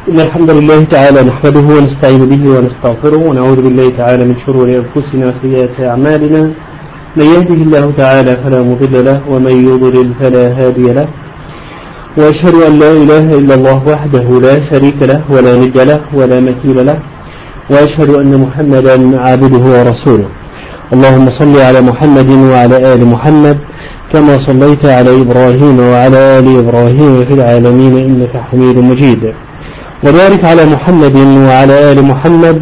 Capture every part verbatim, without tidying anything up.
إن الحمد لله تعالى نحمده ونستعين به ونستغفره ونعوذ بالله تعالى من شرور أنفسنا وسيئات أعمالنا. من يهده الله تعالى فلا مضل له ومن يضلل فلا هادي له، وأشهد أن لا إله إلا الله وحده لا شريك له ولا ند له ولا مثيل له، وأشهد أن محمدا عبده ورسوله. اللهم صل على محمد وعلى آل محمد كما صليت على إبراهيم وعلى آل إبراهيم في العالمين إنك حميد مجيد، وبارك على محمد وعلى آل محمد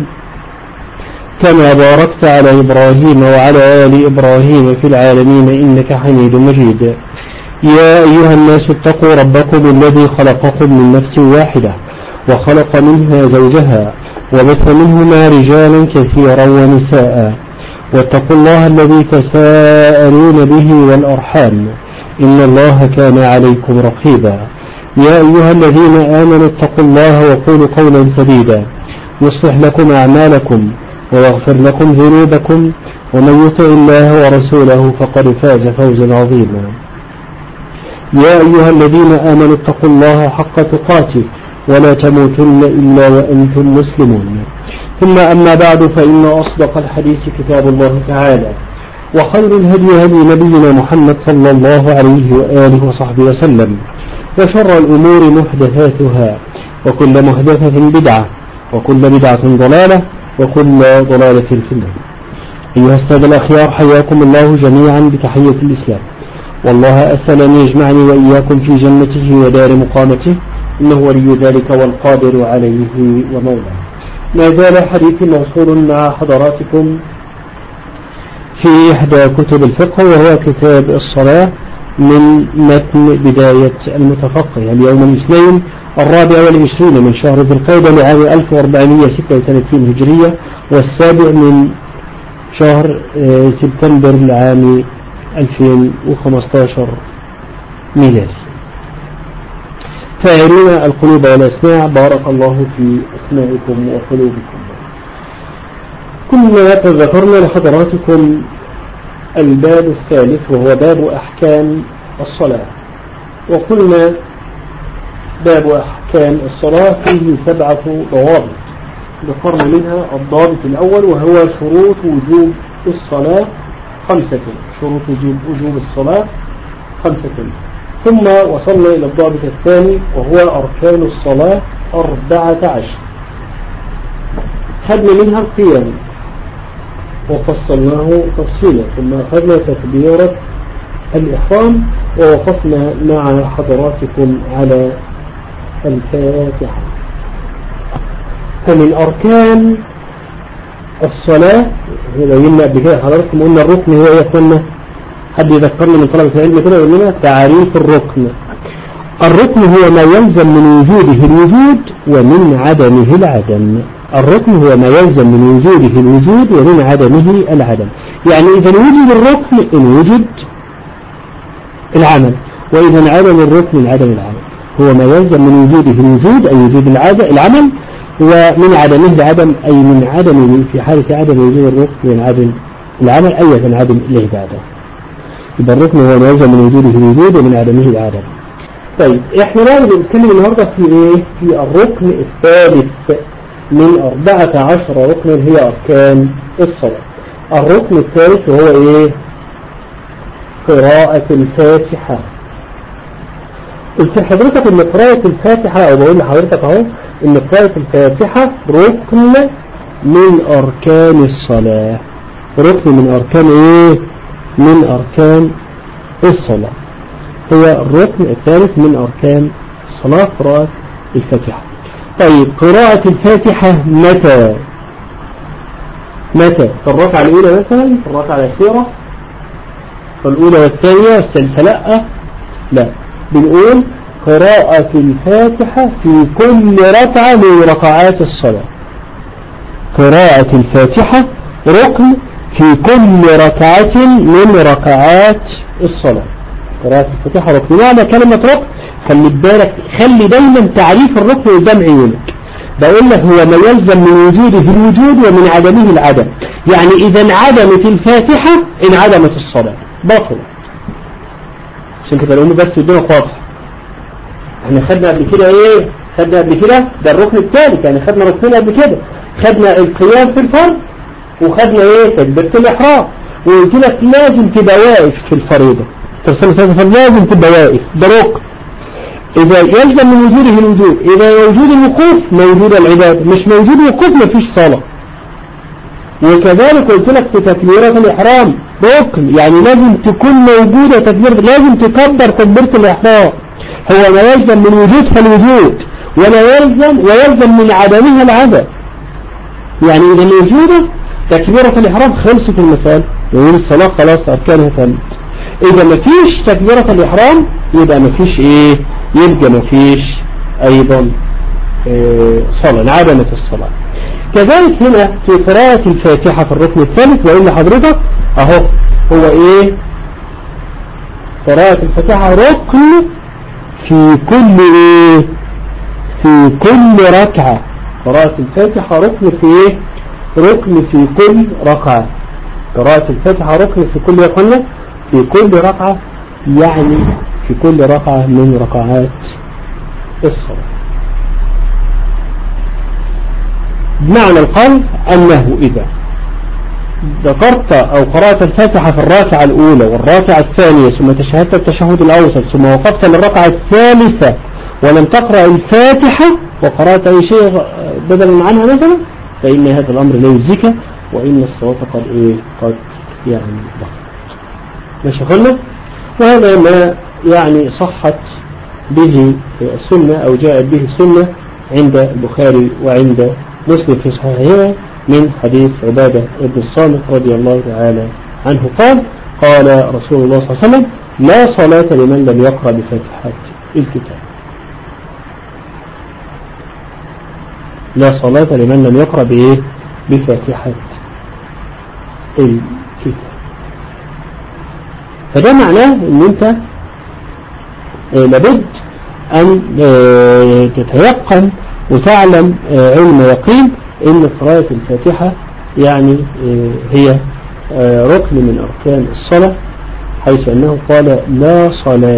كما باركت على إبراهيم وعلى آل إبراهيم في العالمين إنك حميد مجيد. يا أيها الناس اتقوا ربكم الذي خلقكم من نفس واحدة وخلق منها زوجها وبث منهما رجالا كثيرا ونساء، واتقوا الله الذي تساءلون به والأرحام إن الله كان عليكم رقيبا. يا أيها الذين آمنوا اتقوا الله وقولوا قولا سديدا يصلح لكم أعمالكم ويغفر لكم ذنوبكم، ومن يطع الله ورسوله فقد فاز فوزا عظيما. يا أيها الذين آمنوا اتقوا الله حق تقاته ولا تموتن إلا وأنتم مسلمون. ثم أما بعد، فإن أصدق الحديث كتاب الله تعالى، وخير الهدي هدي نبينا محمد صلى الله عليه وآله وصحبه وسلم، وشر الأمور محدثاتها، وكل محدثة بدعة، وكل بدعة ضلالة، وكل ضلالة في النار. أيها السادة الأخيار، حياكم الله جميعا بتحية الإسلام، والله أسأل أن يجمعني وإياكم في جنته ودار مقامته، إنه ولي ذلك والقادر عليه ومولاه. ما زال حديثي موصول مع حضراتكم في إحدى كتب الفقه، وهو كتاب الصلاة من متن بداية المتفقه، اليوم الاثنين الرابع والعشرين من شهر ذي القعدة لعام ألف وأربعمائة وستة وثلاثين هجرية، والسابع من شهر سبتمبر لعام ألفين وخمسة عشر ميلادي. فاعلون القلوب والأسماع، بارك الله في أسماعكم وقلوبكم. كنا قد ذكرنا لحضراتكم الباب الثالث، وهو باب أحكام الصلاة، وقلنا باب أحكام الصلاة فيه سبعة ضوابط، ذكرنا منها الضابط الأول وهو شروط وجوب الصلاة خمسة، شروط وجوب, وجوب الصلاة خمسة. ثم وصلنا إلى الضابط الثاني وهو أركان الصلاة أربعة عشر، خدنا منها القيام وفصلناه تفصيلا، ثم أخذنا تكبيرة الإحرام، ووقفنا مع حضراتكم على الفاتحة. فمن أركان الصلاة بينا قبل كده حضراتكم قلنا الركن هو ايه يا اخوانا؟ حد يذكرنا من طلبة العلم كده يقول لنا تعريف الركن. الركن هو ما يلزم من وجوده الوجود ومن عدمه العدم. الركن هو ما يلزم من وجوده الوجود ومن عدمه العدم. يعني إذا وجد الركن إن وجد العمل، وإذا عدم الركن من عدم العمل. هو ما يلزم من وجوده الوجود أي وجود العمل، ومن عدمه العدم أي من عدمه في حالة عدم وجود الركن من عدم العمل أي من عدم العبادة. يبقى الركن هو ما يلزم من وجوده الوجود ومن عدمه العدم. طيب احنا بقى بنتكلم النهارده في ايه؟ في الركن الثالث من أربعة عشر ركنا هي أركان الصلاة. الركن الثالث وهو ايه؟ قراءة الفاتحة. قلت لحضرتك ان قراءة الفاتحة، او بقول لحضرتك اهو ان قراءة الفاتحة ركن من أركان الصلاة. ركن من أركان ايه؟ من أركان الصلاة. هو الركن الثالث من أركان الصلاة قراءة الفاتحة. طيب قراءة الفاتحة متى؟ متى؟ في الركعة الأولى مثلا، في الركعة الأخيرة، الأولى والثانية والثالثة؟ لا لا، بنقول قراءة الفاتحة في كل ركعة من ركعات الصلاة. قراءة الفاتحة ركن في كل ركعة من ركعات الصلاة. قراءة الفاتحة ركن. معنى كلمة ركن خلي بالك، خلي دايما تعريف الركن قدام عيونك. بقول لك هو ما يلزم من وجوده الوجود ومن عدمه العدم. يعني إذا انعدمت الفاتحة انعدمت الصلاة، باطلة. عشان كده الأمور بس قدامك واضحة. احنا خدنا قبل كده ايه خدنا قبل كده ده الركن الثالث، يعني خدنا ركنين قبل كده، خدنا القيام في الفرض وخدنا ايه تكبيرة الإحرام، وقلت لك لازم تبقى واقف في الفريضة لازم تبقى واقف، ده ركن إذا يلزم من وجوده الوجود، إذا موجود الوقوف موجود العبادة، مش موجود الوقوف مفيش صلاة. وكذلك قلت لك في تكبيرة الإحرام ركن، يعني لازم تكون موجودة تكبيرة، لازم تكبر تكبيرة الإحرام، هو ما يلزم من وجودها الوجود ولا يلزم ويلزم من عدمها العدم. يعني إذا موجودة تكبيرة الإحرام خلصت المثال، يقول الصلاة خلاص أركانها تمت. إذا ما فيش تكبيرة الإحرام يبقى ما فيش إيه، يبقى ما فيش أيضا إيه صلاة، انعدمت الصلاة. كذلك هنا في قراءة الفاتحة في الركن الثالث، وإن حضرتك أهو هو إيه قراءة الفاتحة ركن في كل إيه في كل ركعة، قراءة الفاتحة ركن في إيه ركن في كل ركعة، قراءة الفاتحة ركن في كل ركعة في كل ركعة، يعني في كل ركعة من ركعات الصلاة. بمعنى القول أنه إذا ذكرت أو قرأت الفاتحة في الركعة الأولى والركعة الثانية ثم تشهدت التشهد الأوسط ثم وقفت للركعة الثالثة ولم تقرأ الفاتحة وقرأت أي شيء بدلا عنها مثلا، فإن هذا الأمر لا يجزيك، وإن الصلاة قد إيه قد يعني ضغط. ماشي قلنا، وهذا ما يعني صحت به السنة أو جاءت به السنة عند البخاري وعند مسلم في صحيحه من حديث عبادة بن الصامت رضي الله تعالى عنه قال قال رسول الله صلى الله عليه وسلم: لا صلاة لمن لم يقرأ بفاتحة الكتاب. لا صلاة لمن لم يقرأ بإيه؟ بفاتحة الكتاب. فده معناه ان انت لابد ان تتيقن وتعلم علم يقين ان قراءة الفاتحة يعني هي ركن من اركان الصلاة، حيث انه قال لا صلاة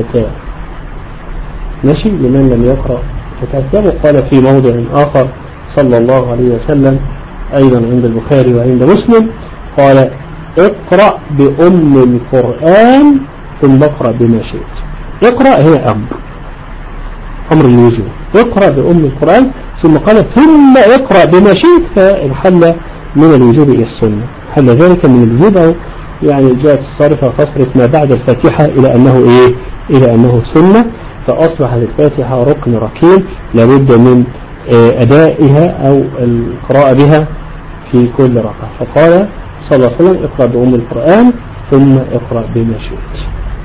ماشي لمن لم يقرأ فاتحة. وقال في موضع اخر صلى الله عليه وسلم ايضا عند البخاري وعند مسلم قال: اقرأ بأم القرآن ثم اقرأ بما شئت. اقرأ هي أمر أمر الوجوب، اقرأ بأم القرآن، ثم قال ثم اقرأ بما شئت، فانحل من الوجوب إلى السنة، حل ذلك من الوجوب، أو يعني جاءت الصارفة تصرف ما بعد الفاتحة إلى أنه إيه إلى أنه سنة، فأصبحت الفاتحة ركن ركين لابد من أدائها أو القراءة بها في كل ركعة. فقال صلى الله عليه وسلم: اقرأ بأم القرآن ثم اقرأ بما شئت.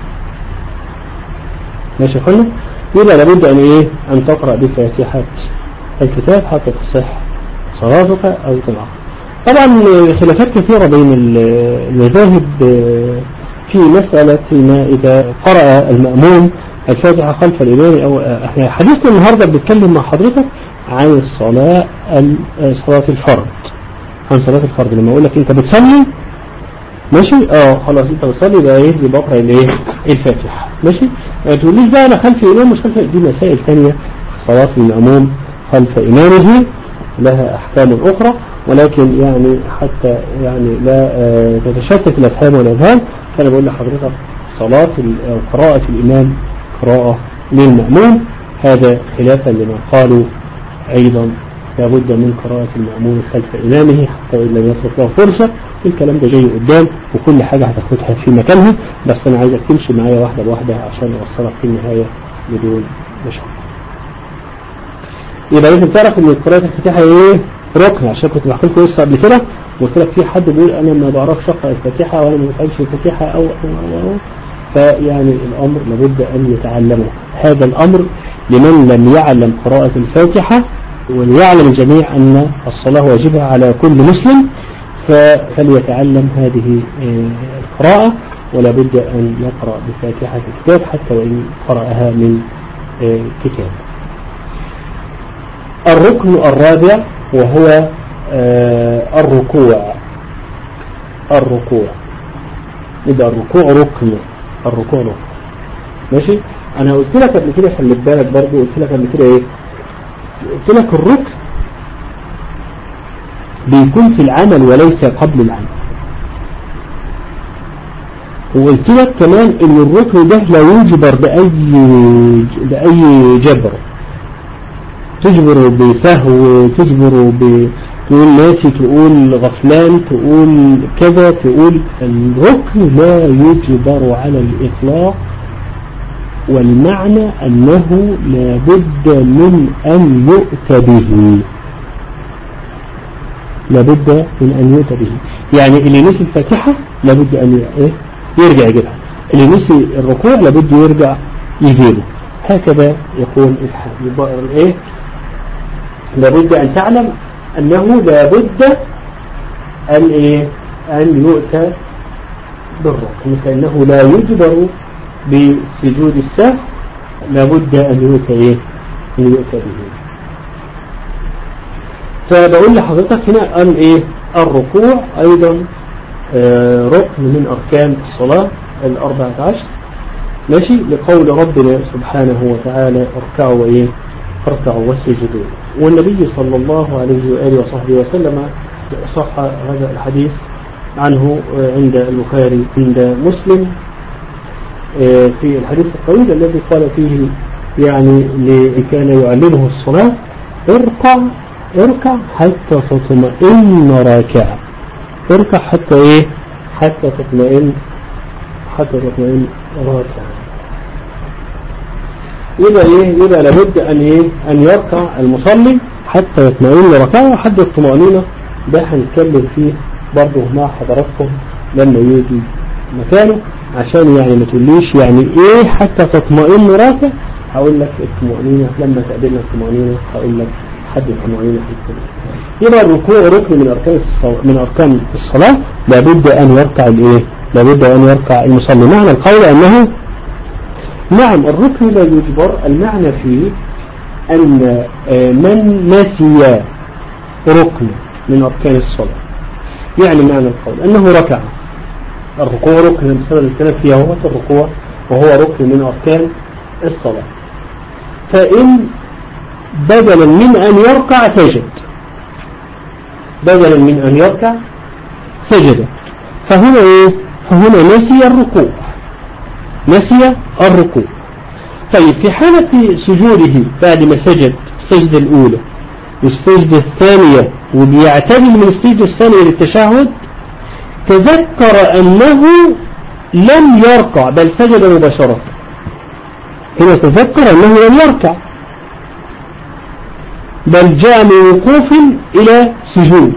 ماشي قلنا، يبقى لابد أن إيه أن تقرأ بفاتحة الكتاب حتى تصح صلاتك أو تنعقد. طبعا خلافات كثيرة بين المذاهب في مسألة ما إذا قرأ المأموم الفاتحة خلف الإمام، أو احنا حديثنا النهاردة بنتكلم مع حضرتك عن الصلاة صلاة الفرض، عن صلاة الفرض. لما أقول لك أنت بتصلي ماشي اه خلاص أنت بتصلي بقى إيه يبقى اقرأ الإيه الفاتحة ماشي. ما تقوليش بقى أنا خلف إمام مش خلف، دي مسائل ثانية. صلاة المأموم خلف إمامه لها أحكام أخرى، ولكن يعني حتى يعني لا آه تتشتت الأفهام والأذهان، فأنا بقول لحضرتك صلاة أو قراءة الإمام قراءة للمأموم، هذا خلافا لما قالوا أيضا لابد من قراءة المأموم خلف إمامه حتى إن لم يترك له فرصة. الكلام ده جاي قدام وكل حاجة هتاخدها في مكانها، بس أنا عايزك تمشي معايا واحدة بواحدة عشان أوصلك في النهاية بدون مشاكل. يبقى لازم تعرف إن قراءة الفاتحة إيه ركن، عشان كنت بحكي لكم لسه قبل كده وقلت لك في حد بيقول أنا ما بعرفش أقرأ الفاتحة وأنا ما بفهمش الفاتحة أو أو أو فيعني الأمر لابد أن يتعلمه. هذا الأمر لمن لم يعلم قراءة الفاتحة، وليعلم الجميع أن الصلاة واجبة على كل مسلم، فليتعلم هذه القراءة، ولا بد أن يقرأ بفاتحة الكتاب حتى وإن قرأها من كتاب. الركن الرابع وهو الركوع. الركوع يبقى الركوع ركن، الركوع ركن ماشي. أنا قلت لك قبل كده خلي بالك برضو، قلت لك قبل كده إيه قلت لك الركن بيكون في العمل وليس قبل العمل. وقلت لك كمان ان الركن ده لا يجبر بأي بأي جبر، تجبره بسهو، تجبره ب تقول ناسي، تقول غفلان، تقول كذا، تقول الركن لا يجبر على الإطلاق. والمعنى أنه لا بد من أن يؤتى به، لا بد من أن يؤتى به. يعني اللي نسي الفاتحة لا بد أن إيه؟ يرجع يجيبها، اللي نسي الركوع لا بد يرجع يجيبه. هكذا يكون الحال. إيه؟ لا بد أن تعلم أنه لا بد أن إيه؟ أن يؤتى بالركن، فإنه لا يجبر بسجود السهو، لابد أن يؤتى إيه؟ أن يؤتى به. فبقول لحضرتك هنا أن إيه؟ الركوع أيضا آه ركن من أركان الصلاة الأربعة عشر، ماشي، لقول ربنا سبحانه وتعالى اركعوا وإيه؟ اركعوا واسجدوا. والنبي صلى الله عليه وآله وصحبه وسلم صح هذا الحديث عنه عند البخاري عند مسلم في الحديث الطويل الذي قال فيه يعني كان يعلمه الصلاة: اركع اركع حتى تطمئن راكعا، اركع حتى ايه؟ حتى تطمئن حتى تطمئن راكعا. يبقى ايه؟ يبقى لابد ان ايه؟ ان يركع المصلي حتى يطمئن ركعه وحد الطمأنينة. ده هنتكلم فيه برضه مع حضراتكم لما يجي مكانه، عشان يعني ما تقوليش يعني ايه حتى تطمئن راكع. هقول لك الطمأنينة لما تقابلنا الطمأنينة، هقول لك حد الطمأنينة حتى. يبقى الركوع ركن من اركان الصلاة، من اركان الصلاة، لابد ان يركع الايه؟ لابد ان يركع المصلي. معنى القول انه نعم الركن لا يجبر، المعنى فيه أن من نسي ركن من أركان الصلاة، يعني معنى القول أنه ركع. الركوع ركن بسبب الكلام فيها هو الركوع، وهو ركن من أركان الصلاة. فإن بدلا من أن يركع سجد، بدلا من أن يركع سجد، فهنا إيه؟ فهنا نسي الركوع، نسي الركوع. طيب في حالة سجوده بعد ما سجد السجدة الأولى والسجدة الثانية وبيعتدل من السجدة الثانية للتشهد، تذكر أنه لم يركع بل سجد مباشرة. هنا تذكر أنه لم يركع بل جاء من وقوف إلى سجود.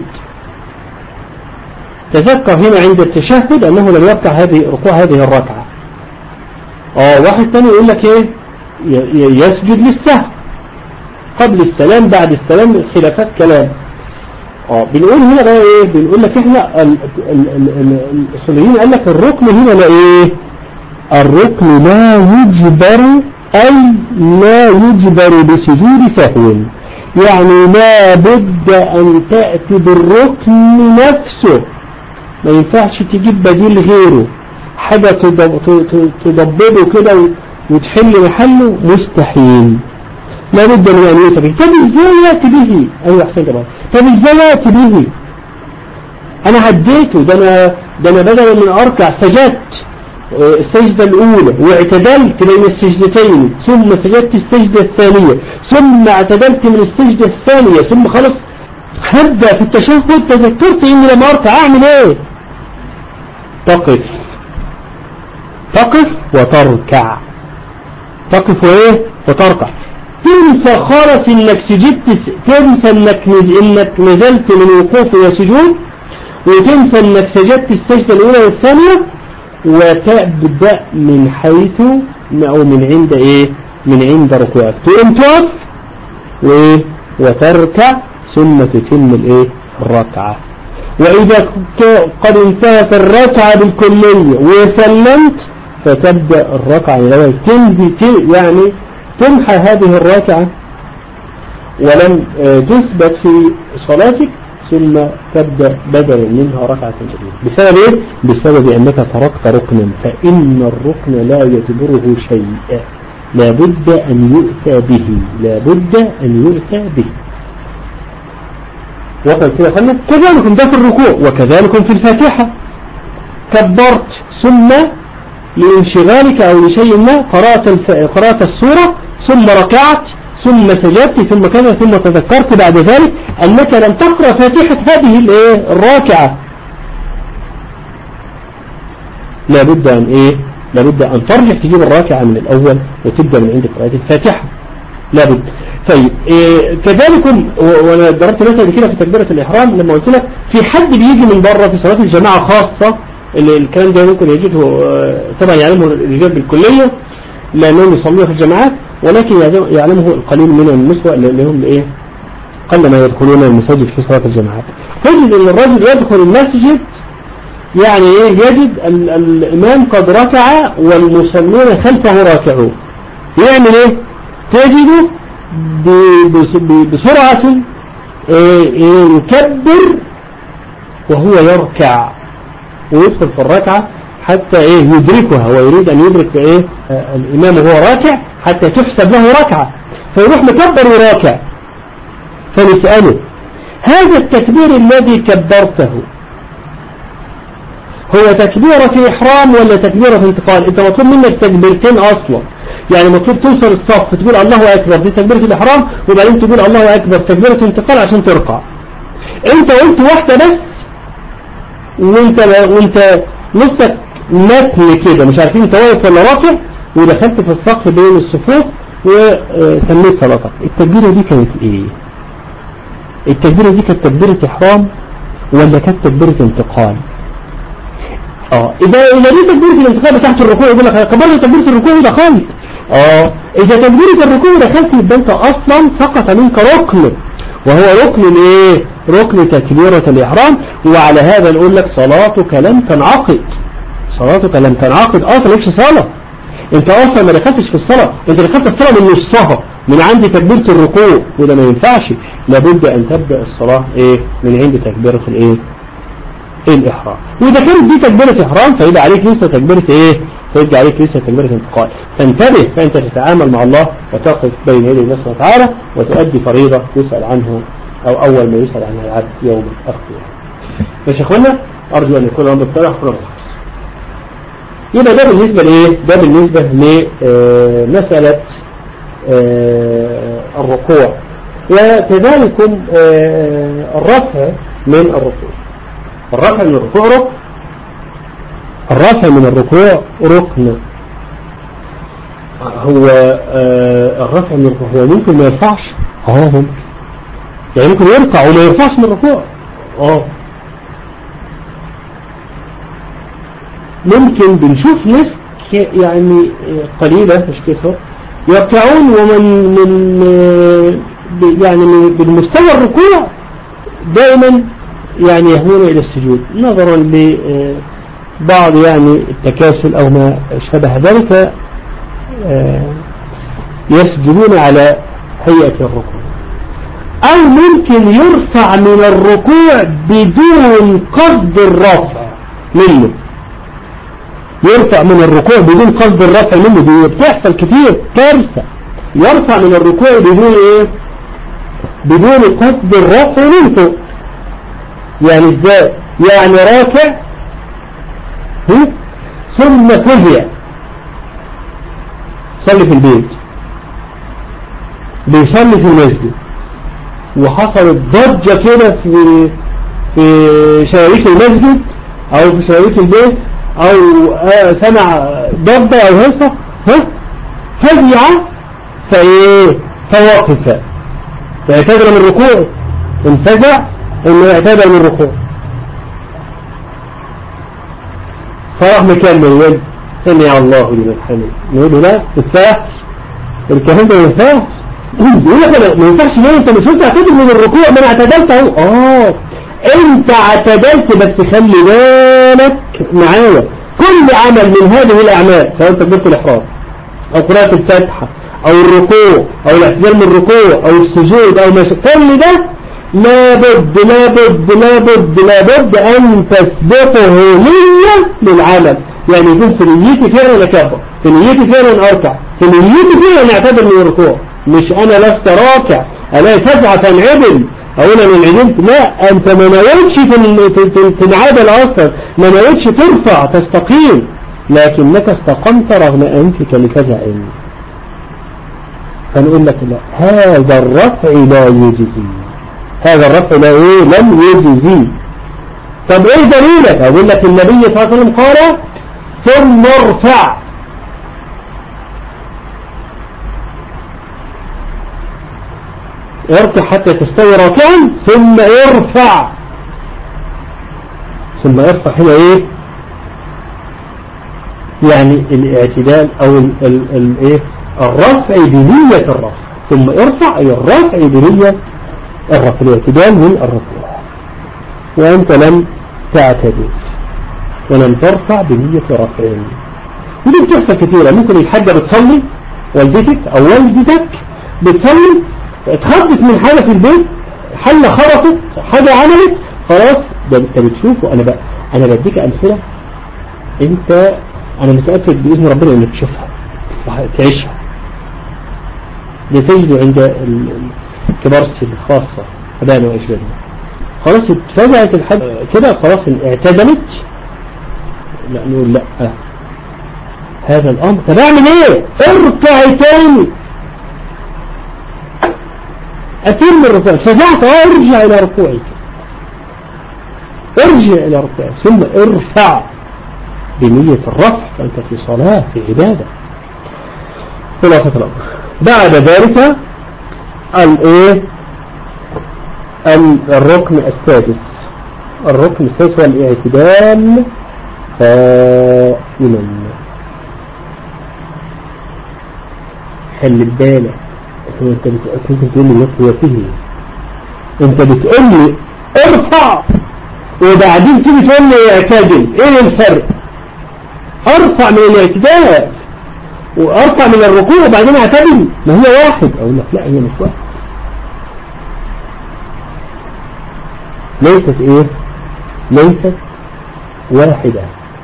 تذكر هنا عند التشهد أنه لم يركع هذه ركوع هذه الركعة. اه واحد تاني يقول لك ايه؟ يسجد للسهو قبل السلام بعد السلام، خلافات كلام. اه بنقول هنا بقى ايه؟ بنقول لك احنا الاصوليين قال لك الركن هنا لا ايه؟ الركن لا يجبر، اي لا يجبر بسجود سهو، يعني لا بد ان تأتي بالركن نفسه، ما ينفعش تجيب بديل غيره، حاجة تضببه كده وتحل محله، مستحيل. لا بد من أن يأتي به. طب ازاي يأتي به؟ أيوة أحسن طبعا. طب ازاي يأتي به؟ أنا عديته، ده أنا ده أنا بدلا من أركع سجدت السجدة الأولى واعتدلت بين السجدتين، ثم سجدت السجدة الثانية، ثم اعتدلت من السجدة الثانية، ثم خلص هبدأ في التشهد، تذكرت إني لما أركع أعمل إيه؟ تقف تقف وتركع، تقف وإيه؟ وتركع. تنسى خالص إنك سجدت، تنسى إنك, نز... إنك نزلت من وقوف إلى سجود، وتنسى إنك سجدت السجدة الأولى والثانية، وتبدأ من حيث أو من عند إيه؟ من عند ركوعك، تقوم تقف وإيه؟ وتركع، ثم تتم الإيه؟ الركعة. وإذا قد انتهت الركعة بالكلية وسلمت، فتبدأ الركعة الأولى تنهي، يعني تمحى هذه الركعة ولم تثبت في صلاتك، ثم تبدأ بدلا منها ركعة جديدة. بسبب إيه؟ بسبب أنك تركت ركنا، فإن الركن لا يجبره شيء، لابد أن يؤتى به، لابد أن يؤتى به. وصل كده فهمنا؟ كذلك ده في الركوع، وكذلك في الفاتحة. كبرت ثم لانشغالك أو لشيء ما قرأت, الف... قرأت السورة ثم ركعت ثم سجدت ثم كذا ثم تذكرت بعد ذلك أنك لم تقرأ فاتحة هذه الراكعة، لابد أن إيه؟ لابد أن ترجع تجيب الراكعة من الأول وتبدأ من عند قراءة الفاتحة، لابد. طيب إيه كذلك، وانا ضربت مثلا كده في تكبيرة الإحرام لما قلت لك في حد بيجي من بره في صلاة الجماعة خاصة، اللي الكلام ده ممكن يجده طبعا يعلمه الرجال بالكلية لأنهم يصلوا في الجماعات، ولكن يعلمه القليل من النسوة اللي هم إيه قل ما يدخلون المساجد في صلاة الجماعات. تجد أن الرجل يدخل المسجد يعني إيه؟ يجد الإمام قد ركع والمصلون خلفه راكعون، يعمل إيه؟ تجده بسرعة يكبر وهو يركع ويدخل في الركعة حتى إيه يدركها، ويريد أن يدرك إيه الإمام وهو راكع حتى تحسب له ركعة، فيروح مكبر وراكع. فنسأله هذا التكبير الذي كبرته هو تكبيرة إحرام ولا تكبيرة انتقال؟ أنت مطلوب منك تكبيرتين أصلا، يعني مطلوب توصل الصف تقول الله أكبر دي تكبيرة الإحرام، وبعدين تقول الله أكبر تكبيرة انتقال عشان ترقع. أنت قلت واحدة بس وانت وانت نصك متن كده مش عارفين انت واقف ولا راكع، ودخلت في الصف بين الصفوف وتميت صلاتك. التكبيرة دي كانت ايه؟ التكبيرة دي كانت تكبيرة إحرام ولا كانت تكبيرة انتقال؟ اه اذا اذا دي تكبيرة الانتقال بتاعت الركوع يقول لك كبرت تكبيرة الركوع ودخلت. اه اذا تكبيرة الركوع ودخلت يبقى انت اصلا سقط منك ركن، وهو ركن الايه؟ ركن تكبيرة الإحرام. وعلى هذا نقول لك صلاتك لم تنعقد، صلاتك لم تنعقد اصلا، لكش صلاة، انت اصلا ما دخلتش في الصلاة، انت دخلت الصلاة من نصها من عند تكبيرة الركوع، وده ما ينفعش، لابد ان تبدأ الصلاة ايه من عند تكبيرة الايه الإحرام. وإذا كانت دي تكبيرة إحرام فيبقى عليك لسه تكبيرة إيه؟ فيبقى عليك لسه تكبيرة انتقال. فانتبه، فأنت تتعامل مع الله وتقف بين يدي الله سبحانه وتعالى وتؤدي فريضة يسأل عنه أو أول ما يسأل عنها العبد يوم القيامة. ماشي يا أخوانا، أرجو أن يكون الأمر بتاعه كله خالص. يبقى ده بالنسبة لإيه؟ ده بالنسبة لمسألة الركوع. وكذلك الرفع من الركوع. الرفع من الركوع ركن، الرفع من الركوع ركن. هو آه الرفع من الركوع هو ممكن ما يرفعش، اه ممكن، يعني ممكن يرفع وما يرفعش من الركوع، اه ممكن. بنشوف ناس يعني قليلة مش كثر يركعون ومن من يعني من بالمستوى الركوع دائما يعني يهون إلى السجود نظرا لبعض يعني التكاسل أو ما شابه ذلك، يسجدون على هيئة الركوع. أو ممكن يرفع من الركوع بدون قصد الرفع منه، يرفع من الركوع بدون قصد الرفع منه، دي بتحصل كتير كارثة. يرفع من الركوع بدون ايه؟ بدون قصد الرفع منه. يعني ازاي؟ يعني راكع ثم فزع، صلي في البيت، بيصلي في المسجد وحصلت ضجة كده في في شبابيك المسجد او في شبابيك البيت او آه سمع ضبة او هيصة، ها فزع فايه فوقف فاعتذر من الركوع، انفزع انه اعتذر من الركوع، فراح مكمل يقول سمع الله لمن حمده، نقول له لا تفاح الكلام ده ما ينفعش. يقول لك ما ينفعش ليه؟ انت مش قلت اعتذر من الركوع؟ ما انا اعتدلت اهو. اه انت اعتدلت بس خلي بالك معايا، كل عمل من هذه الاعمال سواء تكبيرة الاحرام او قراءة الفاتحة او الركوع او الاعتذار من الركوع او السجود او ما كل ده لابد لابد لابد لابد ان تثبته نية للعمل. يعني يكون في نيتي فعلا اكبر، في نيتي فعلا اركع، فنيتي فيها نعتبر من الركوع، مش أنا لست راكع ألا تسعى تنعدل أولا انعدلت، لا أنت ما نويتش تنعدل أصلا، ما نويتش ترفع تستقيم، لكنك استقمت رغم أنفك لتزعم. فنقول لك لا، هذا الرفع لا يجزي، هذا الرفع لا إيه لم يجزي. طب إيه دليلك؟ أقول لك النبي صلى الله عليه وسلم قال ثم ارفع، اركع حتى تستوي راكعا ثم ارفع. ثم ارفع هنا ايه؟ يعني الاعتدال او ال ال ال ايه الرفع بنية الرفع، ثم ارفع اي الرفع بنية الرفع، الاعتدال من الركوع، وانت لم تعتدل ولم ترفع بنية رفع. ودي بتحصل كثيرة، ممكن الحاجة بتصلي والدتك او والدتك بتصلي اتخبت من حالة في البيت، حلة خبطت حاجة عملت خلاص، ده انت بتشوفه. انا بقى انا بديك امثلة انت انا متأكد بإذن ربنا انك تشوفها وتعيشها. ده تجد عند كبار السن خاصة أبانا وإجلالنا، خلاص اتفزعت الحاجة كده خلاص اعتدلت، لا نقول لا هذا الامر. طب اعمل ايه؟ اركع تاني، أتم الركوع، فزعت ارجع إلى ركوعك، ارجع إلى ركوعك ثم ارفع بنية الرفع، فأنت في صلاة في عبادة. خلاصة الأمر. بعد ذلك الايه الركن السادس، الركن السادس هو الاعتدال قائما. خلي بالك انت ممكن تقول لي هو فيه، انت بتقول لي ارفع وبعدين تيجي تقول لي اعتدل، ايه الفرق؟ ارفع من الاعتدال وارفع من الركوع وبعدين اعتدل، ما هي واحد. اقول لك لا هي مش واحد، ليست ايه ليست واحدة،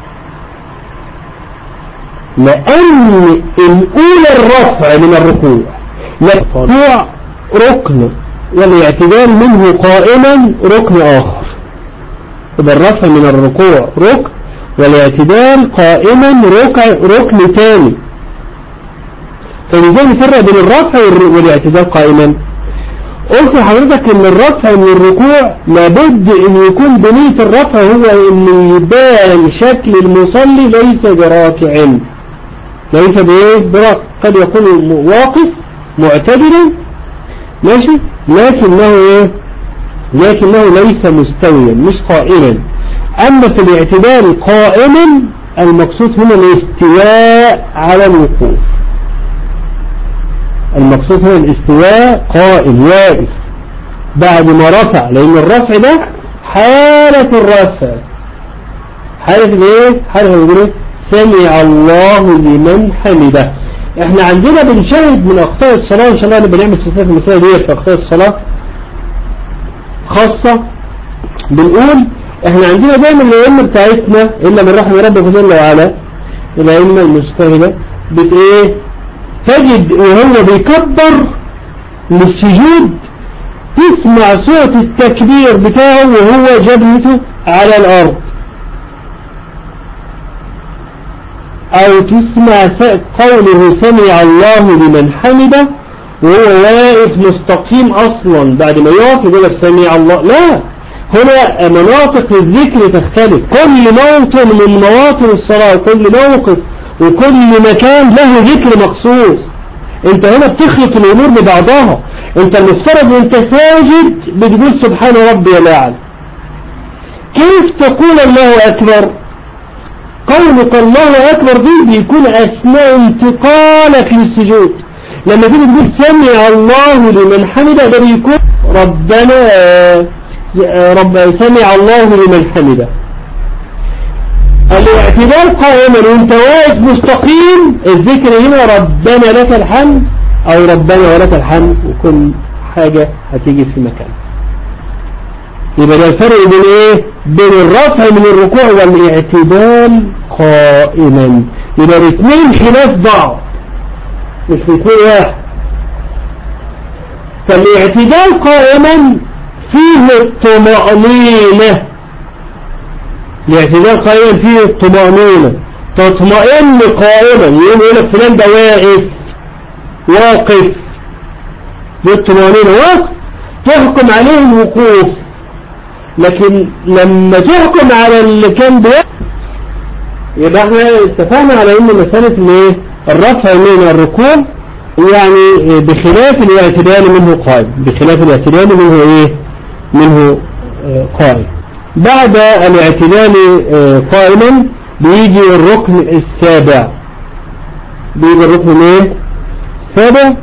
لأن الأولى الرفع من الركوع، الركوع ركن والاعتدال منه قائما ركن آخر، يبقى الرفع من الركوع ركن والاعتدال قائما ركع ركن ثاني. فلذلك نفرق بين الرفع والاعتدال قائما. قلت لحضرتك ان الرفع من الركوع لابد ان يكون بنية الرفع هو ان يبان شكل المصلي ليس براكع، ليس بايه براكع، قد يكون واقف معتدلا ماشي، لكنه ايه لكنه ليس مستويا مش قائما. اما في الاعتدال قائما المقصود هنا الاستواء على الوقوف، المقصود هنا الاستواء قائم واقف بعد ما رفع، لأن الرفع ده حالة الرفع، حالة الايه حالة الايه سمع الله لمن حمده. احنا عندنا بنشاهد من اخطاء الصلاة، ان شاء الله نبقى نعمل سلسلة المسائل دي في اخطاء الصلاة خاصة. بنقول احنا عندنا دايما الائمة بتاعتنا الا من رحم ربك جل وعلا، الائمة المجتهدة بت ايه تجد وهو بيكبر للسجود تسمع صوت التكبير بتاعه وهو جبهته على الأرض، أو تسمع قوله سمع الله لمن حمده وهو واقف مستقيم أصلا، بعد ما يقف يقول لك سمع الله. لا، هنا مناطق الذكر تختلف، كل موطن من مواطن الصلاة، كل موقف وكل مكان له ذكر مخصوص. انت هنا بتخلط الامور ببعضها، انت المفترض وانت ساجد بتقول سبحان ربي الاعلى. كيف تقول الله اكبر؟ قولك الله اكبر دي بيكون اثناء انتقالك للسجود، لما تيجي تقول سمع الله لمن حمده ده بيكون ربنا رب سمع الله لمن حمده. الاعتدال قائما وانت واقف مستقيم، الذكر هنا ربنا لك الحمد او ربنا ولك الحمد، وكل حاجة هتيجي في مكان. يبقى ده الفرق بين ايه بين الرفع من الركوع والاعتدال قائما، يبقى الاثنين خلاف بعض. مش بيكون واحد. فالاعتدال قائما فيه الطمأنينة، الاعتدال قائما فيه الطمأنينة، تطمئن قائما، يقول لك فلان ده واقف واقف بالطمأنينة واقف، تحكم عليه الوقوف. لكن لما تحكم على اللي كان بيقف يبقى احنا اتفقنا على ان مسألة الايه الرفع من الركوع يعني بخلاف الاعتدال منه قائم، بخلاف الاعتدال منه ايه منه قائم. بعد الاعتدال قائما بيجي الركن السابع، بيجي الركن ايه السابع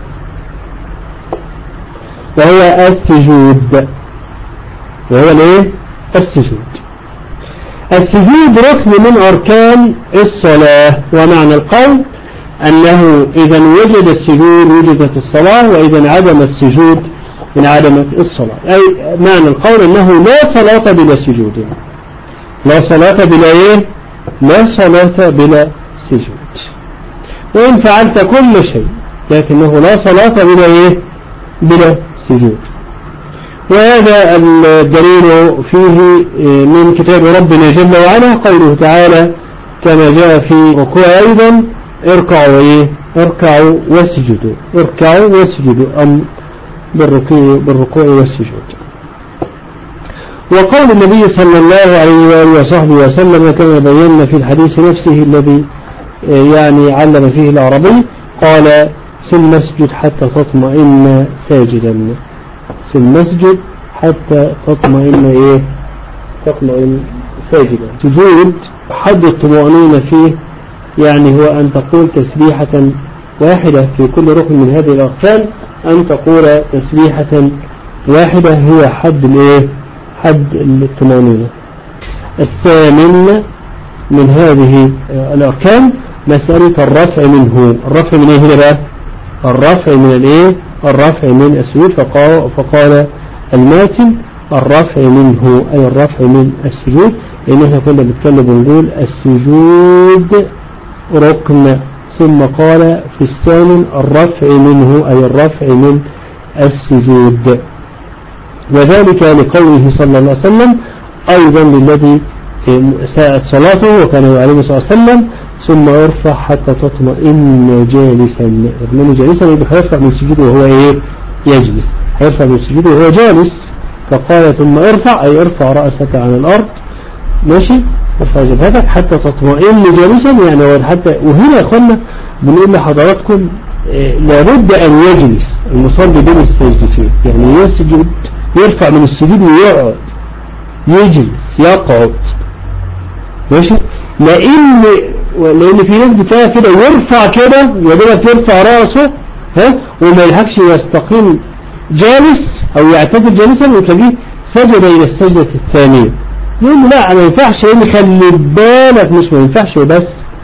وهو السجود، وهو الايه السجود. السجود ركن من أركان الصلاة، ومعنى القول أنه إذا وجد السجود وجدت الصلاة، وإذا عدم السجود انعدمت الصلاة. أي معنى القول أنه لا صلاة بلا سجود، لا صلاة بلا إيه لا صلاة بلا سجود. وإن فعلت كل شيء لكنه لا صلاة بلا إيه بلا سجود. وهذا الدليل فيه من كتاب ربنا جل وعلا قوله تعالى كما جاء في ركوع أيضا اركعوا إيه اركعوا واسجدوا، اركعوا واسجدوا أم بالركوع بالركوع والسجود. وقول النبي صلى الله عليه وآله وصحبه وسلم كما بينا في الحديث نفسه الذي يعني علم فيه العربي قال ثم اسجد حتى تطمئن ساجدا، في المسجد حتى تطمئن ايه تطمئن ساجدا. سجود حد الطمأنينة فيه يعني هو أن تقول تسبيحة واحدة في كل ركن من هذه الأركان، أن تقول تسبيحة واحدة هي حد الايه حد الطمأنينة. الثامن من هذه الأركان مسألة الرفع منه. الرفع من ايه هنا بقى؟ الرفع من الايه الرفع من السجود. فقال, فقال الماتن الرفع منه أي الرفع من السجود، لأن احنا كنا بنتكلم ونقول السجود ركن، ثم قال في الثامن الرفع منه أي الرفع من السجود. وذلك لقوله صلى الله عليه وسلم أيضا للذي ساءت صلاته وكان عليه الصلاة والسلام ثم ارفع حتى تطمئن جالسا. يطمئن جالسا يبقى هيرفع من سجوده وهو ايه يجلس، هيرفع من سجوده وهو جالس. فقال ثم ارفع أي ارفع رأسك عن الأرض، ماشي، ارفع جبهتك حتى تطمئن جالسا يعني حتى. وهنا يا اخوانا بنقول لحضراتكم لابد أن يجلس المصلي بين السجدتين، يعني يسجد يرفع من السجود ويقعد، يجلس يقعد، ماشي. لأن لأن في ناس بتاعها كده يرفع كده يدوك يرفع رأسه ها وما يلحقش يستقيم جالس أو يعتدل جالسا وتلاقيه سجد إلى السجدة الثانية. يقول لا ما ينفعش، لأن خلي بالك مش ما ينفعش وبس،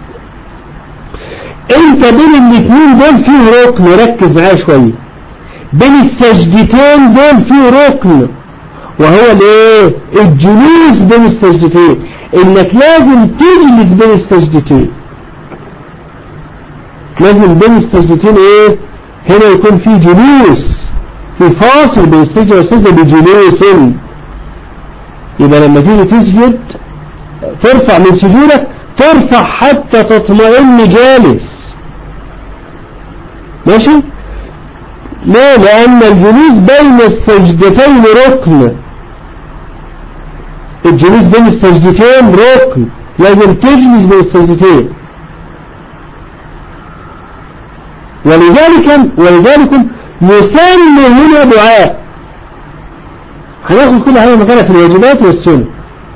انت بين الاثنين دول فيه ركن، ركز معايا شوية، بين السجدتين دول فيه ركن وهو الايه الجلوس بين السجدتين، انك لازم تجلس بين السجدتين، لازم بين السجدتين ايه هنا يكون في جلوس، في فاصل بين السجدة والسجدة بجلوس. يبقى لما تيجي تسجد ترفع من سجودك ترفع حتى تطمئن جالس، ماشي. ليه؟ لأن الجلوس بين السجدتين ركن، الجلوس بين السجدتين ركن، لازم تجلس بين السجدتين. ولذلك ولذلك يسمى هنا دعاء. هناخد كل حاجة مكانها في الواجبات والسنة.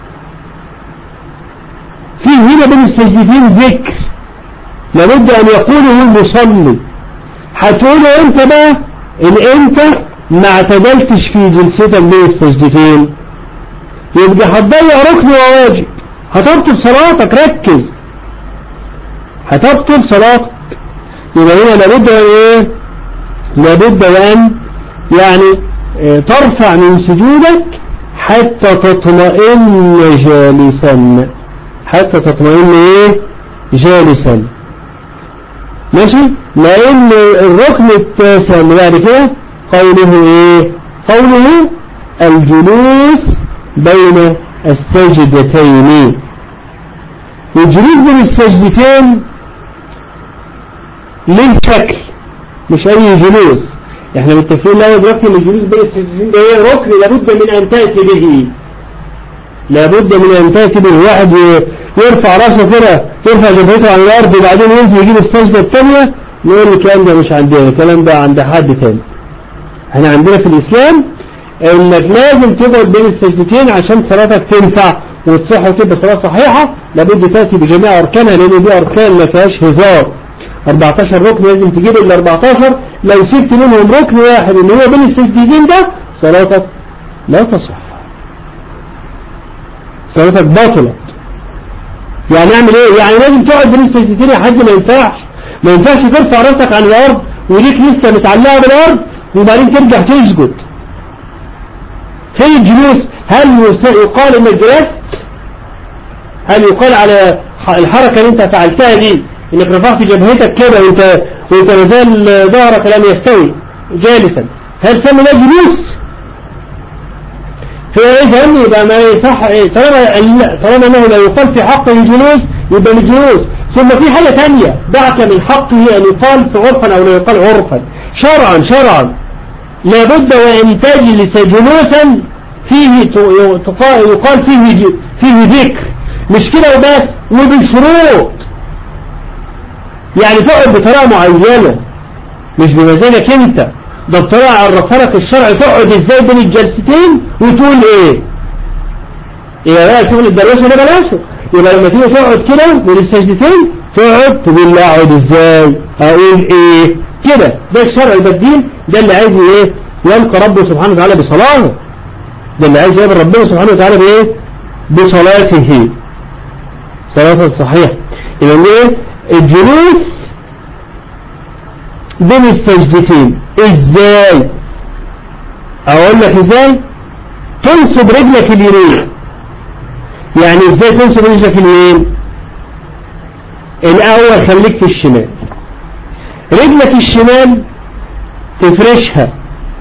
في هنا بين السجدتين ذكر لابد أن يقوله المصلي. هتقوله انت بقى ان انت ما اعتدلتش في جلستك بين السجدتين، يبقى هتضيع ركن وواجب، هتبطل صلاتك. ركز، هتبطل صلاتك. يبقى هنا لابد ان ايه لابد ان يعني اه ترفع من سجودك حتى تطمئن جالسا، حتى تطمئن ايه جالسا. ماشي. لأن الركن التاسع اللي بعد كده قوله إيه؟ قوله الجلوس بين السجدتين. والجلوس بين السجدتين له شكل، مش أي جلوس. احنا متفقين لا دلوقتي ان الجلوس بين السجدتين ده هي ركن لابد من أن تأتي به، لابد من أن تأتي به. واحد يرفع راسه كده، يرفع جبهته على الأرض وبعدين ينزل يجيب السجدة الثانية، نقول الكلام ده مش عندنا، الكلام ده عند حد ثاني. احنا عندنا في الإسلام انك لازم تقعد بين السجدتين عشان صلاتك تنفع وتصح وتبقى صلاة صحيحة. لابد تأتي بجميع أركانها، لأن دي أركان ما فيهاش هزار. أربعتاشر ركن لازم تجيب ال أربعتاشر. لو سبت منهم ركن واحد اللي هو بين السجدتين ده صلاتك لا تصح، صلاتك باطلة. يعني اعمل ايه؟ يعني لازم تقعد بين السجدتين يا حاج. ما ينفعش ما ينفعش ترفع راسك عن الأرض وليك لسه متعلقة بالأرض وبعدين ترجع تسجد. فين الجلوس؟ هل يقال انك جلست؟ هل يقال على الحركة اللي انت فعلتها دي انك رفعت جبهتك كده وانت وانت نزال ظهرك لم يستوي جالسا، هل سمي ده جلوس؟ فايه فهمني؟ يبقى ما يصح ايه؟ طالما طالما انه لا يقال في حقه جلوس يبقى مش جلوس. ثم في حاجة تانية، دعك من حقه ان يقال في عرفا او لا يقال عرفا. شرعا شرعا لابد وان تجلس جلوسا فيه يقال فيه فيه ذكر، مش كده وبس، وبالشروط. يعني تقعد بطريقة معينة مش بمزاجك انت، ده بطريقة عرفها لك الشرع. تقعد ازاي بين الجلستين وتقول ايه؟ يبقى بقى شغل الدروشه ده بلاشه. يبقى لما تيجي تقعد كده بين السجدتين تقعد تقول لا اقعد ازاي؟ اقول ايه؟ كده. ده الشرع، ده الدين، ده اللي عايز ايه؟ يلقى ربه سبحانه وتعالى بصلاته. ده اللي عايز يقابل ربنا سبحانه وتعالى بايه؟ بصلاته، صلاة صحيحة. يبقى ايه؟ الجلوس بين السجدتين ازاي؟ اقول لك ازاي. تنصب رجلك اليمين. يعني ازاي تنصب رجلك اليمين؟ الاول خليك في الشمال، رجلك الشمال تفرشها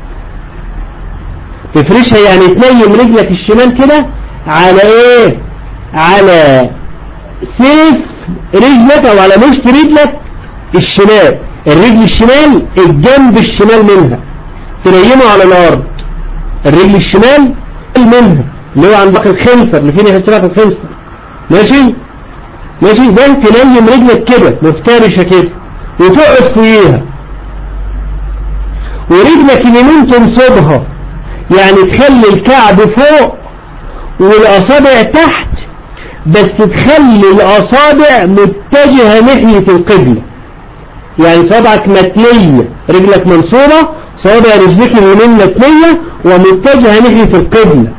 تفرشها يعني تنيم رجلك الشمال كده على ايه؟ على سيف رجلك او على مشط رجلك الشمال. الرجل الشمال الجنب الشمال منها تنيمه على الارض، الرجل الشمال منها اللي هو عندك الخنصر اللي فينا حسابات الخنصر. ماشي ماشي. ده تنيم رجلك كده مفترشة كده وتقعد فوقيها، ورجلك اليمين تنصبها، يعني تخلي الكعب فوق والاصابع تحت، بس تخلي الاصابع متجهة ناحية القبلة. يعني صابعك متنية، رجلك منصوبة، صابع رجلك اليمين متنية ومتجهة ناحية القبلة.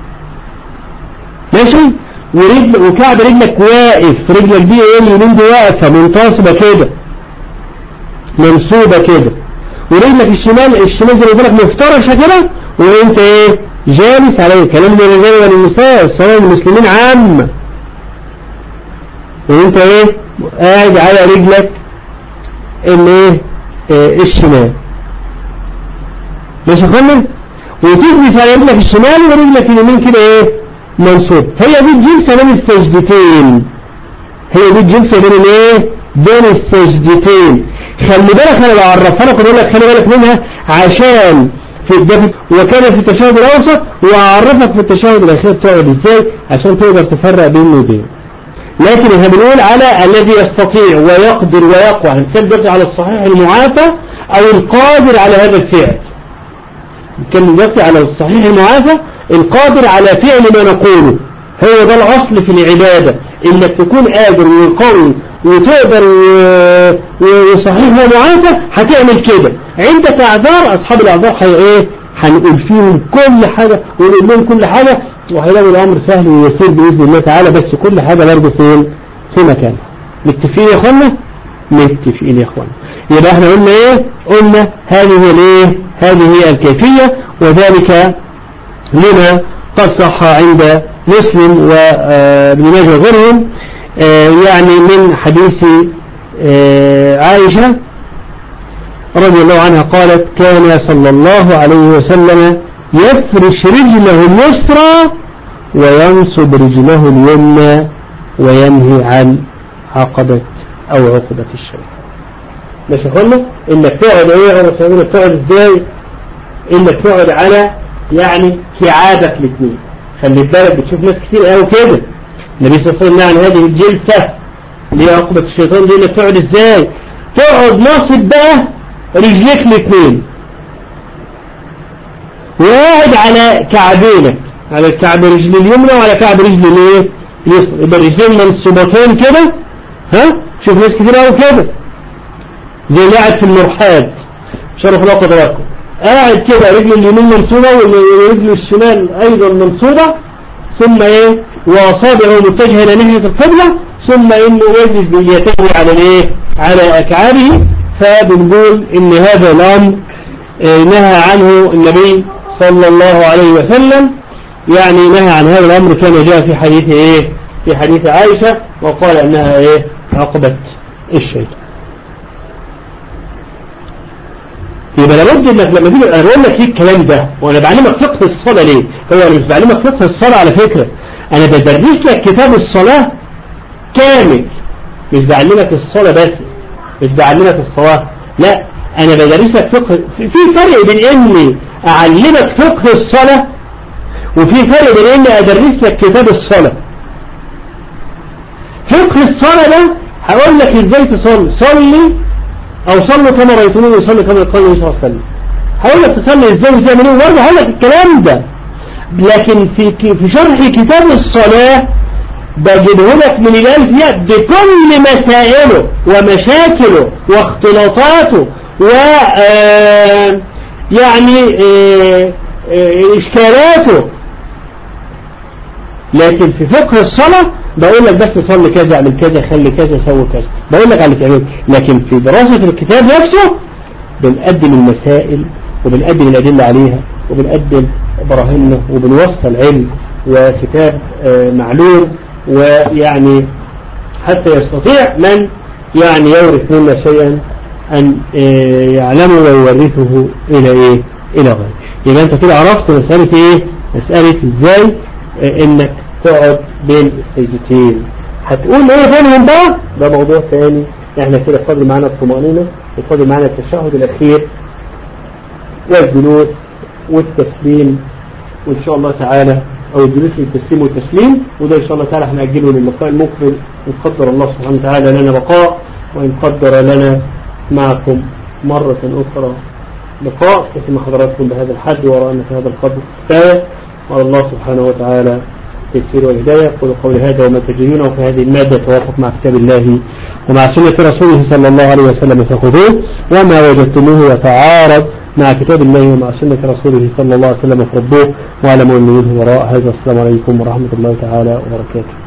ماشي. ورجل وكعب رجلك واقف، رجلك دي ايه؟ اليمين دي واقفة منتصبة كده منصوبة كده، ورجلك الشمال الشمال زي ما بقولك مفترشة كده، وانت ايه؟ جالس عليه. كلام للرجال والنساء، الصلاة المسلمين عامة. وانت ايه؟ قاعد على رجلك الايه؟ اه الشمال. ماشي يا اخوانا. وتجلس على رجلك الشمال ورجلك اليمين كده ايه؟ منصوب. هي دي الجلسة بين السجدتين، هي دي الجلسة بين الايه؟ بين السجدتين. خلي بالك انا بعرفها لك واقول لك خلي بالك منها عشان في الدفع. وكان في التشهد الاوسط، واعرفك في التشهد الاخير تقعد ازاي عشان تقدر تفرق بينه وبينه. لكن احنا بنقول على الذي يستطيع ويقدر ويقوى، هنتكلم دلوقتي على الصحيح المعافى او القادر على هذا الفعل. نتكلم دلوقتي على الصحيح المعافى القادر على فعل ما نقوله. هو ده الاصل في العبادة، انك تكون قادر وقوي وتقدر وصحيح ومعافى، هتعمل كده. عندك اعذار، اصحاب الاعذار هي ايه؟ هنقول فيهم كل حاجة ونقول لهم كل حاجة، وهيلاقوا الامر سهل ويسير باذن الله تعالى. بس كل حاجة برضه فين؟ في مكانها. متفقين يا اخوانا؟ متفقين يا اخوانا. يبقى احنا قلنا ايه؟ قلنا هذه الايه؟ هذه هي الكيفية، وذلك لما قد صح عند مسلم وابن ماجه وغيرهم، يعني من حديث آه عائشة رضي الله عنها قالت كان صلى الله عليه وسلم يفرش رجله اليسرى وينصب رجله اليمنى وينهي عن عقبة أو عقبة الشيطان. ماشي قلنا إنك تقعد إيه أو تقعد تقعد إزاي؟ إنك تقعد على يعني كعابك الاثنين. خلي بالك بتشوف ناس كتير قوي كده. النبي صلى الله عليه وسلم عن هذه الجلسة اللي هي عقبة الشيطان دي، إنك تقعد إزاي؟ تقعد ناصب بقى رجليك الاثنين وقاعد على كعبينك، على الكعب رجل اليمنى وعلى كعب رجل الايه اليسرى، يبقى الرجلين منصوبتين كده. ها شوف ناس كتير قوي كده زي اللي قاعد في المرحاض شرف الله قدركم، قاعد كده رجل اليمين منصوبه ورجل الشمال ايضا منصوبه، ثم ايه واصابعه متجهه الى ناحيه القبله، ثم انه يجلس بيده على الايه على اكعابه. فبنقول ان هذا الامر نهى عنه النبي صلى الله عليه وسلم، يعني نهى عن هذا الامر كما جاء في حديث ايه في حديث عائشة، وقال انها ايه عقبة الشيطان. يبقى لابد انك لما تيجي انا بقول لك ايه الكلام ده وانا بعلمك فقه الصلاة ليه؟ هو انا مش بعلمك فقه الصلاة على فكرة، انا بدرس لك كتاب الصلاة كامل، مش بعلمك الصلاة بس، مش بعلمك الصلاة لا، انا بدرس لك فقه. في فرق بين اني اعلمك فقه الصلاة وفي فرق بين اني ادرس لك كتاب الصلاة. فقه الصلاة ده هقول لك ازاي تصلي، صلي او صلوا كما رأيتموني يصلي كما قال النبي صلى الله عليه وسلم، هقول لك تصلي ازاي وتعمل ايه وبرضه هقول لك الكلام ده. لكن في في شرح كتاب الصلاة بجيبه لك من الألفية بكل مسائله ومشاكله واختلاطاته و آه يعني آه آه إشكالاته. لكن في فقه الصلاة بقول لك بس صلي كذا اعمل كذا خلي كذا سوي كذا، بقول لك على اللي تعمله. لكن في دراسة الكتاب نفسه بنقدم المسائل وبنقدم الأدلة عليها وبنقدم براهيننا وبنوصل علم وكتاب آه معلوم، ويعني حتى يستطيع من يعني يورث منا شيئا أن يعلمه ويورثه إلى إيه إلى غيره. يبقى أنت كده عرفت مسألة إيه مسألة إزاي إنك تقعد بين السجدتين. هتقول إيه بينهم بقى ده موضوع ثاني. إحنا كده فاضل معنا الطمأنينة وفاضل معنا التشهد الأخير والجلوس والتسليم، وإن شاء الله تعالى أو الجلوس للتسليم والتسليم، وده إن شاء الله تعالى هنأجله للقاء المقبل إن قدر الله سبحانه وتعالى لنا بقاء، وإن قدر لنا معكم مرة أخرى لقاء. كما حضراتكم بهذا الحد ورأينا في هذا القدر كفاية، والله سبحانه وتعالى التيسير والهداية. قولوا قولي هذا وما تجدونه في هذه المادة توافق مع كتاب الله ومع سنة رسوله صلى الله عليه وسلم فخذوه، وما وجدتموه يتعارض مع كتاب الله ومع سنة رسوله صلى الله عليه وسلم فردوه، واعلموا أن منه وراء هذا. السلام عليكم ورحمة الله تعالى وبركاته.